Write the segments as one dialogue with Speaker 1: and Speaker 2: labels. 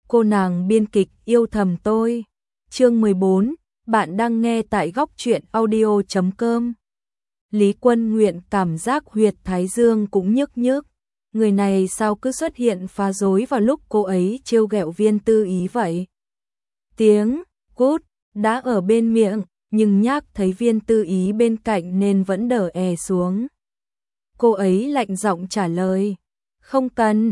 Speaker 1: cô nàng biên kịch yêu thầm tôi. Chương 14, bạn đang nghe tại góc truyện audio.com. Lý Quân Nguyện cảm giác huyệt thái dương cũng nhức nhức. Người này sao cứ xuất hiện phá rối vào lúc cô ấy trêu ghẹo Viên Tư Ý vậy? Tiếng cút đã ở bên miệng, nhưng nhác thấy Viên Tư Ý bên cạnh nên vẫn đờ xuống. Cô ấy lạnh giọng trả lời, không cần.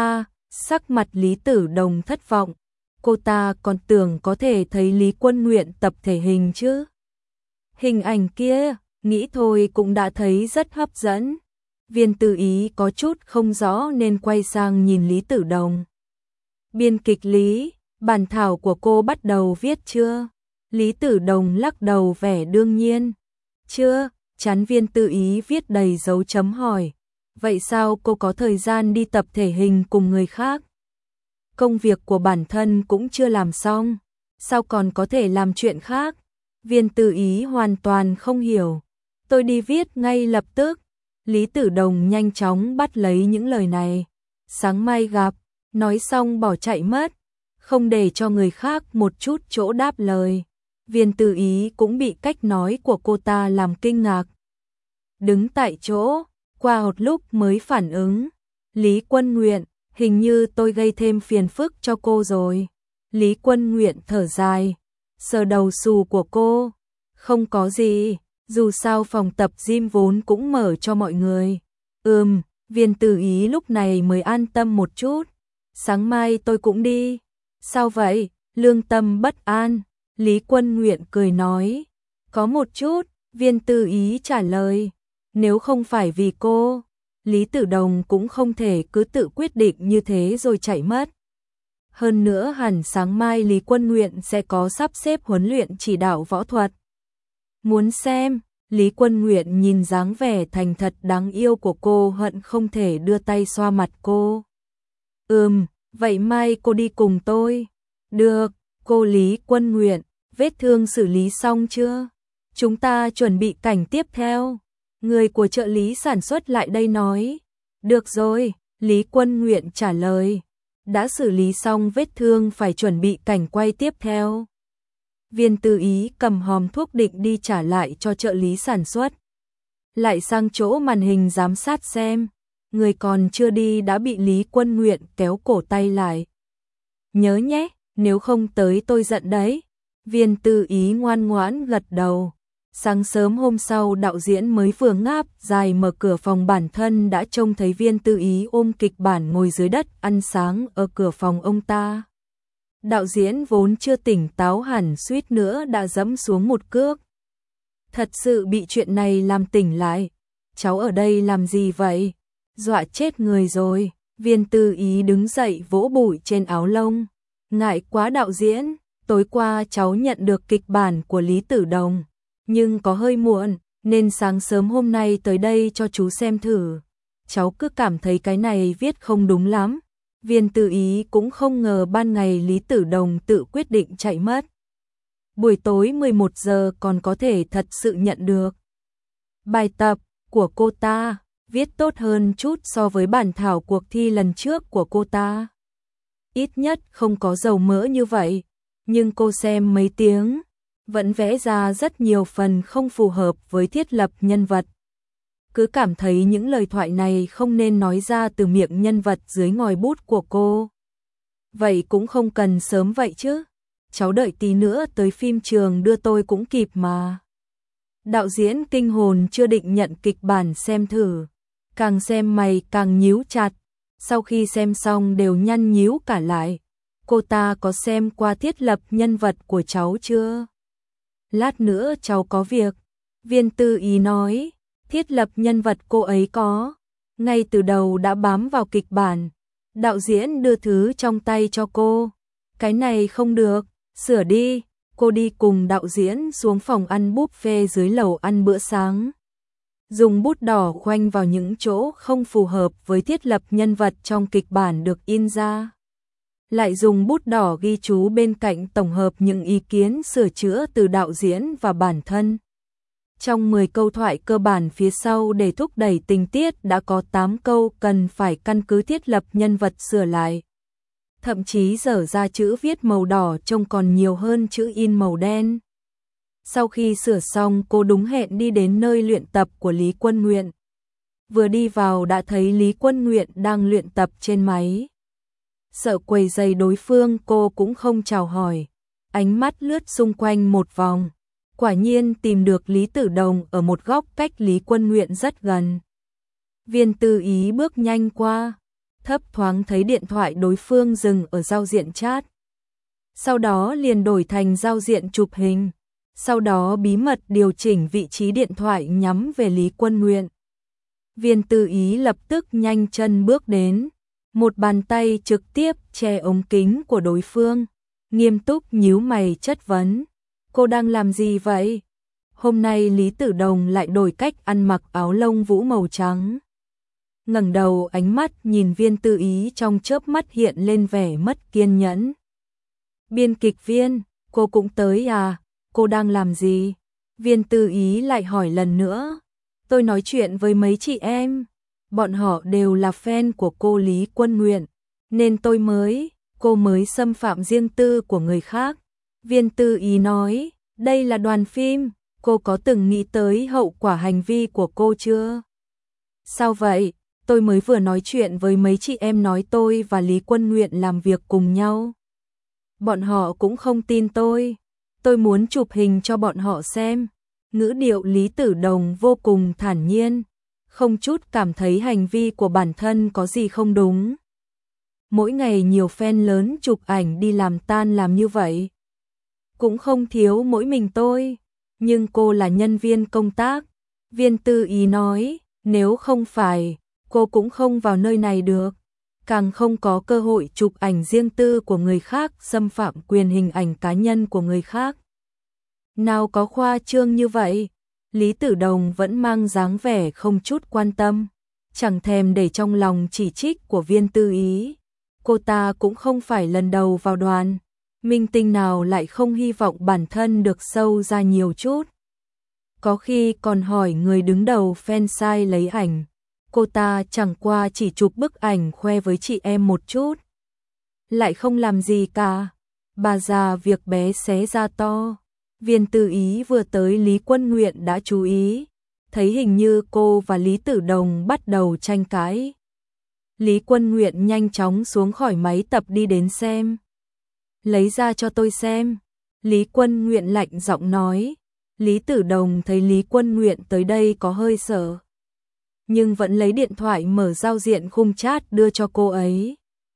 Speaker 1: Sắc mặt Lý Tử Đồng thất vọng. Cô ta còn tưởng có thể thấy Lý Quân Nguyện tập thể hình chứ. Hình ảnh kia, nghĩ thôi cũng đã thấy rất hấp dẫn. Viên Tư Ý có chút không rõ nên quay sang nhìn Lý Tử Đồng. Biên kịch Lý, bản thảo của cô bắt đầu viết chưa? Lý Tử Đồng lắc đầu vẻ đương nhiên. Chưa, chán. Viên Tư Ý viết đầy dấu chấm hỏi. Vậy sao cô có thời gian đi tập thể hình cùng người khác? Công việc của bản thân cũng chưa làm xong, sao còn có thể làm chuyện khác? Viên Tư Ý hoàn toàn không hiểu. Tôi đi viết ngay lập tức. Lý Tử Đồng nhanh chóng bắt lấy những lời này. Sáng mai gặp, nói xong bỏ chạy mất, không để cho người khác một chút chỗ đáp lời. Viên Tư Ý cũng bị cách nói của cô ta làm kinh ngạc. Đứng tại chỗ, qua một lúc mới phản ứng. Lý Quân Nguyện, hình như tôi gây thêm phiền phức cho cô rồi. Lý Quân Nguyện thở dài, sờ đầu xù của cô. Không có gì, dù sao phòng tập gym vốn cũng mở cho mọi người. Viên Tư Ý lúc này mới an tâm một chút. Sáng mai tôi cũng đi. Sao vậy? Lương tâm bất an. Lý Quân Nguyện cười nói. Có một chút, Viên Tư Ý trả lời. Nếu không phải vì cô, Lý Tử Đồng cũng không thể cứ tự quyết định như thế rồi chạy mất. Hơn nữa hẳn sáng mai Lý Quân Nguyện sẽ có sắp xếp huấn luyện chỉ đạo võ thuật. Muốn xem? Lý Quân Nguyện nhìn dáng vẻ thành thật đáng yêu của cô hận không thể đưa tay xoa mặt cô. Vậy mai cô đi cùng tôi. Được, cô Lý Quân Nguyện, vết thương xử lý xong chưa? Chúng ta chuẩn bị cảnh tiếp theo. Người của trợ lý sản xuất lại đây nói. Được rồi, Lý Quân Nguyện trả lời. Đã xử lý xong vết thương phải chuẩn bị cảnh quay tiếp theo. Viên Tư Ý cầm hòm thuốc định đi trả lại cho trợ lý sản xuất. Lại sang chỗ màn hình giám sát xem. Người còn chưa đi đã bị Lý Quân Nguyện kéo cổ tay lại. Nhớ nhé, nếu không tới tôi giận đấy. Viên Tư Ý ngoan ngoãn gật đầu. Sáng sớm hôm sau đạo diễn mới vừa ngáp dài mở cửa phòng bản thân đã trông thấy Viên Tư Ý ôm kịch bản ngồi dưới đất ăn sáng ở cửa phòng ông ta. Đạo diễn vốn chưa tỉnh táo hẳn suýt nữa đã giẫm xuống một cước. Thật sự bị chuyện này làm tỉnh lại. Cháu ở đây làm gì vậy? Dọa chết người rồi. Viên Tư Ý đứng dậy vỗ bụi trên áo lông. Ngại quá đạo diễn, tối qua cháu nhận được kịch bản của Lý Tử Đồng. Nhưng có hơi muộn, nên sáng sớm hôm nay tới đây cho chú xem thử. Cháu cứ cảm thấy cái này viết không đúng lắm. Viên Tư Ý cũng không ngờ ban ngày Lý Tử Đồng tự quyết định chạy mất. Buổi tối 11 giờ còn có thể thật sự nhận được. Bài tập của cô ta viết tốt hơn chút so với bản thảo cuộc thi lần trước của cô ta. Ít nhất không có dầu mỡ như vậy, nhưng cô xem mấy tiếng vẫn vẽ ra rất nhiều phần không phù hợp với thiết lập nhân vật. Cứ cảm thấy những lời thoại này không nên nói ra từ miệng nhân vật dưới ngòi bút của cô. Vậy cũng không cần sớm vậy chứ. Cháu đợi tí nữa tới phim trường đưa tôi cũng kịp mà. Đạo diễn kinh hồn chưa định nhận kịch bản xem thử. Càng xem mày càng nhíu chặt. Sau khi xem xong đều nhăn nhíu cả lại. Cô ta có xem qua thiết lập nhân vật của cháu chưa? Lát nữa cháu có việc. Viên Tư Ý nói. Thiết lập nhân vật cô ấy có. Ngay từ đầu đã bám vào kịch bản. Đạo diễn đưa thứ trong tay cho cô. Cái này không được, sửa đi. Cô đi cùng đạo diễn xuống phòng ăn buffet dưới lầu ăn bữa sáng. Dùng bút đỏ khoanh vào những chỗ không phù hợp với thiết lập nhân vật trong kịch bản được in ra. Lại dùng bút đỏ ghi chú bên cạnh tổng hợp những ý kiến sửa chữa từ đạo diễn và bản thân. Trong 10 câu thoại cơ bản phía sau để thúc đẩy tình tiết đã có 8 câu cần phải căn cứ thiết lập nhân vật sửa lại. thậm chí dở ra chữ viết màu đỏ trông còn nhiều hơn chữ in màu đen. Sau khi sửa xong, cô đúng hẹn đi đến nơi luyện tập của Lý Quân Nguyện. Vừa đi vào đã thấy Lý Quân Nguyện đang luyện tập trên máy. Sợ quấy rầy đối phương, cô cũng không chào hỏi, ánh mắt lướt xung quanh một vòng. Quả nhiên tìm được Lý Tử Đồng ở một góc cách Lý Quân Nguyện rất gần. Viên Tư Ý bước nhanh qua, thấp thoáng thấy điện thoại đối phương dừng ở giao diện chat. Sau đó liền đổi thành giao diện chụp hình, sau đó bí mật điều chỉnh vị trí điện thoại nhắm về Lý Quân Nguyện. Viên Tư Ý lập tức nhanh chân bước đến, một bàn tay trực tiếp che ống kính của đối phương, nghiêm túc nhíu mày chất vấn. Cô đang làm gì vậy? Hôm nay Lý Tử Đồng lại đổi cách ăn mặc áo lông vũ màu trắng. Ngẩng đầu ánh mắt nhìn Viên Tư Ý trong chớp mắt hiện lên vẻ mất kiên nhẫn. Biên kịch viên, cô cũng tới à? Cô đang làm gì? Viên Tư Ý lại hỏi lần nữa. Tôi nói chuyện với mấy chị em. Bọn họ đều là fan của cô Lý Quân Nguyện, nên cô mới xâm phạm riêng tư của người khác. Viên Tư Ý nói, đây là đoàn phim, cô có từng nghĩ tới hậu quả hành vi của cô chưa? Sao vậy? Tôi mới vừa nói chuyện với mấy chị em nói tôi và Lý Quân Nguyện làm việc cùng nhau. Bọn họ cũng không tin tôi muốn chụp hình cho bọn họ xem. Ngữ điệu Lý Tử Đồng vô cùng thản nhiên, không chút cảm thấy hành vi của bản thân có gì không đúng. Mỗi ngày nhiều fan lớn chụp ảnh đi làm tan làm như vậy. Cũng không thiếu mỗi mình tôi, nhưng cô là nhân viên công tác. Viên Tư Ý nói, nếu không phải, cô cũng không vào nơi này được, càng không có cơ hội chụp ảnh riêng tư của người khác, xâm phạm quyền hình ảnh cá nhân của người khác. Nào có khoa trương như vậy. Lý Tử Đồng vẫn mang dáng vẻ không chút quan tâm, chẳng thèm để trong lòng chỉ trích của Viên Tư Ý. Cô ta cũng không phải lần đầu vào đoàn, minh tinh nào lại không hy vọng bản thân được sâu ra nhiều chút. Có khi còn hỏi người đứng đầu fan site lấy ảnh, cô ta chẳng qua chỉ chụp bức ảnh khoe với chị em một chút. Lại không làm gì cả, bà già việc bé xé ra to. Viên Tư Ý vừa tới Lý Quân Nguyện đã chú ý, thấy hình như cô và Lý Tử Đồng bắt đầu tranh cãi. Lý Quân Nguyện nhanh chóng xuống khỏi máy tập đi đến xem. Lấy ra cho tôi xem. Lý Quân Nguyện lạnh giọng nói. Lý Tử Đồng thấy Lý Quân Nguyện tới đây có hơi sợ, nhưng vẫn lấy điện thoại mở giao diện khung chat đưa cho cô ấy.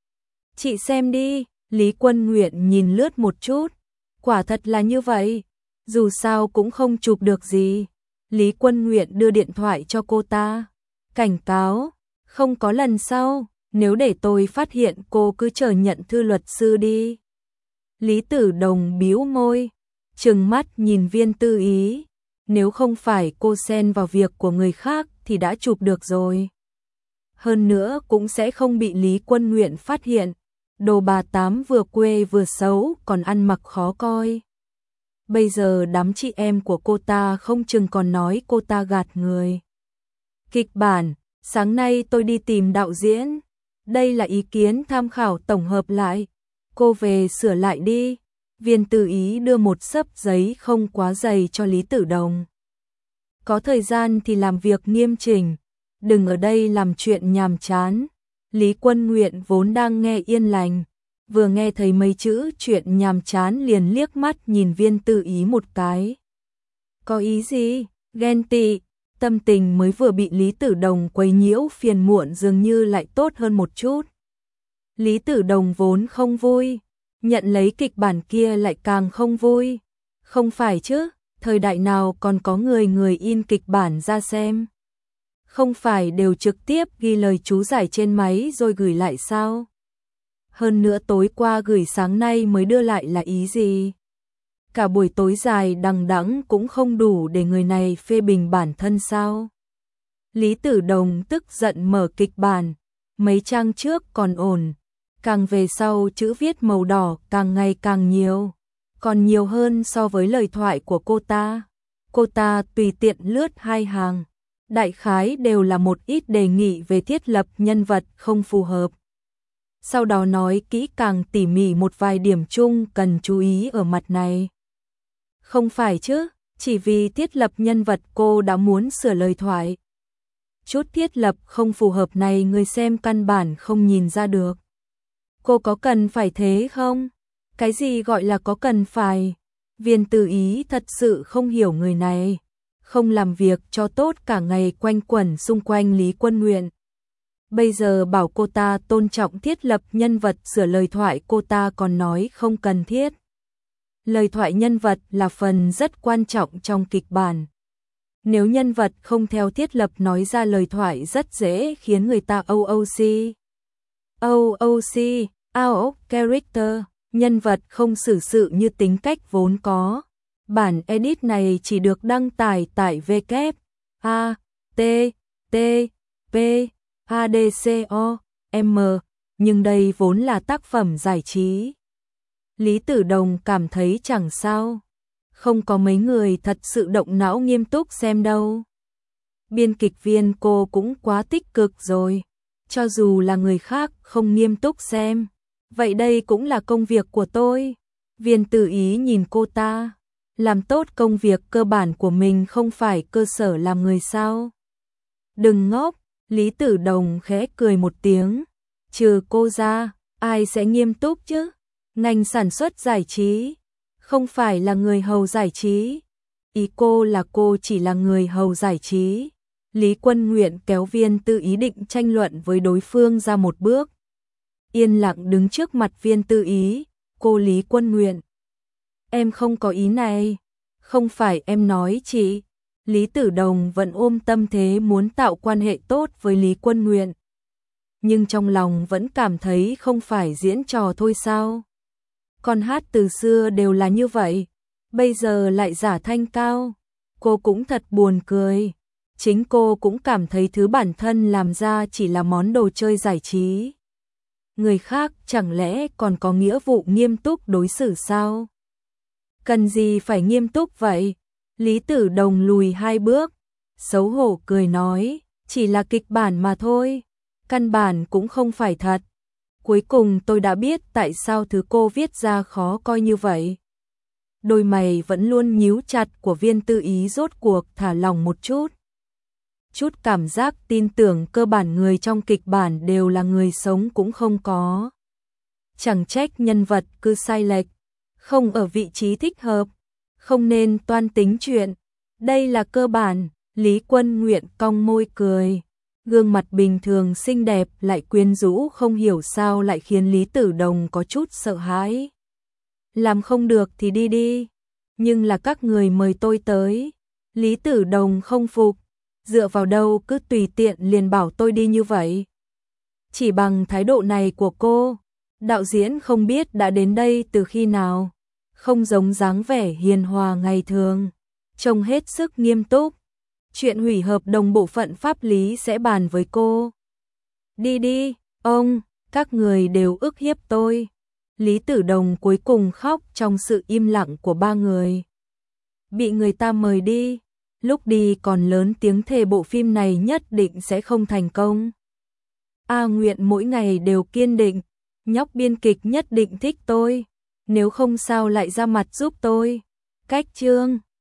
Speaker 1: Chị xem đi. Lý Quân Nguyện nhìn lướt một chút. Quả thật là như vậy. Dù sao cũng không chụp được gì. Lý Quân Nguyện đưa điện thoại cho cô ta. Cảnh cáo, không có lần sau, nếu để tôi phát hiện cô cứ chờ nhận thư luật sư đi. Lý Tử Đồng bĩu môi, trừng mắt nhìn Viên Tư Ý. Nếu không phải cô xen vào việc của người khác thì đã chụp được rồi. Hơn nữa cũng sẽ không bị Lý Quân Nguyện phát hiện. Đồ bà tám vừa quê vừa xấu còn ăn mặc khó coi. Bây giờ đám chị em của cô ta không chừng còn nói cô ta gạt người. Kịch bản, sáng nay tôi đi tìm đạo diễn. Đây là ý kiến tham khảo tổng hợp lại. Cô về sửa lại đi. Viên Tư Ý đưa một xấp giấy không quá dày cho Lý Tử Đồng. Có thời gian thì làm việc nghiêm chỉnh, đừng ở đây làm chuyện nhàm chán. Lý Quân Nguyện vốn đang nghe yên lành, vừa nghe thấy mấy chữ chuyện nhàm chán liền liếc mắt nhìn Viên Tư Ý một cái. Có ý gì? Ghen tị. Tâm tình mới vừa bị Lý Tử Đồng quấy nhiễu phiền muộn dường như lại tốt hơn một chút. Lý Tử Đồng vốn không vui, nhận lấy kịch bản kia lại càng không vui. Không phải chứ, thời đại nào còn có người in kịch bản ra xem. Không phải đều trực tiếp ghi lời chú giải trên máy rồi gửi lại sao? Hơn nữa tối qua gửi sáng nay mới đưa lại là ý gì? Cả buổi tối dài đằng đẵng cũng không đủ để người này phê bình bản thân sao? Lý Tử Đồng tức giận mở kịch bản, mấy trang trước còn ổn, càng về sau chữ viết màu đỏ càng ngày càng nhiều, còn nhiều hơn so với lời thoại của cô ta. Cô ta tùy tiện lướt 2 hàng, đại khái đều là một ít đề nghị về thiết lập nhân vật không phù hợp. sau đó nói kỹ càng tỉ mỉ một vài điểm chung cần chú ý ở mặt này. Không phải chứ, chỉ vì thiết lập nhân vật cô đã muốn sửa lời thoại. Chút thiết lập không phù hợp này người xem căn bản không nhìn ra được. Cô có cần phải thế không? Cái gì gọi là có cần phải? Viên Tư Ý thật sự không hiểu người này, không làm việc cho tốt cả ngày quanh quẩn xung quanh Lý Quân Nguyện. Bây giờ bảo cô ta tôn trọng thiết lập nhân vật sửa lời thoại cô ta còn nói không cần thiết. Lời thoại nhân vật là phần rất quan trọng trong kịch bản. Nếu nhân vật không theo thiết lập nói ra lời thoại rất dễ khiến người ta OOC. OOC, out of character, nhân vật không xử sự như tính cách vốn có. Bản edit này chỉ được đăng tải tại www.adco.m, nhưng đây vốn là tác phẩm giải trí. Lý Tử Đồng cảm thấy chẳng sao, không có mấy người thật sự động não nghiêm túc xem đâu. Biên kịch viên cô cũng quá tích cực rồi, cho dù là người khác không nghiêm túc xem, vậy đây cũng là công việc của tôi. Viên Tư Ý nhìn cô ta, làm tốt công việc cơ bản của mình không phải cơ sở làm người sao? Đừng ngốc, Lý Tử Đồng khẽ cười một tiếng, trừ cô ra, ai sẽ nghiêm túc chứ? Ngành sản xuất giải trí, không phải là người hầu giải trí. Ý cô là cô chỉ là người hầu giải trí. Lý Quân Nguyện kéo Viên Tư Ý định tranh luận với đối phương ra một bước. Yên lặng đứng trước mặt Viên Tư Ý, cô Lý Quân Nguyện. Em không có ý này, không phải em nói chị. Lý Tử Đồng vẫn ôm tâm thế muốn tạo quan hệ tốt với Lý Quân Nguyện. Nhưng trong lòng vẫn cảm thấy không phải diễn trò thôi sao. Con hát từ xưa đều là như vậy, bây giờ lại giả thanh cao. Cô cũng thật buồn cười. Chính cô cũng cảm thấy thứ bản thân làm ra chỉ là món đồ chơi giải trí. Người khác chẳng lẽ còn có nghĩa vụ nghiêm túc đối xử sao? Cần gì phải nghiêm túc vậy? Lý Tử Đồng lùi 2 bước, xấu hổ cười nói, chỉ là kịch bản mà thôi, căn bản cũng không phải thật. Cuối cùng tôi đã biết tại sao thứ cô viết ra khó coi như vậy. Đôi mày vẫn luôn nhíu chặt của Viên Tư Ý rốt cuộc thả lỏng một chút. Chút cảm giác tin tưởng cơ bản người trong kịch bản đều là người sống cũng không có. Chẳng trách nhân vật cứ sai lệch, không ở vị trí thích hợp, không nên toan tính chuyện. Đây là cơ bản. Lý Quân Nguyện cong môi cười. Gương mặt bình thường xinh đẹp lại quyến rũ không hiểu sao lại khiến Lý Tử Đồng có chút sợ hãi. Làm không được thì đi đi, nhưng là các người mời tôi tới. Lý Tử Đồng không phục, dựa vào đâu cứ tùy tiện liền bảo tôi đi như vậy. Chỉ bằng thái độ này của cô, đạo diễn không biết đã đến đây từ khi nào, không giống dáng vẻ hiền hòa ngày thường, trông hết sức nghiêm túc. Chuyện hủy hợp đồng bộ phận pháp lý sẽ bàn với cô. Đi đi, ông, các người đều ức hiếp tôi. Lý Tử Đồng cuối cùng khóc trong sự im lặng của 3 người. Bị người ta mời đi, lúc đi còn lớn tiếng thề bộ phim này nhất định sẽ không thành công. A Nguyện mỗi ngày đều kiên định, nhóc biên kịch nhất định thích tôi, nếu không sao lại ra mặt giúp tôi. Cách chương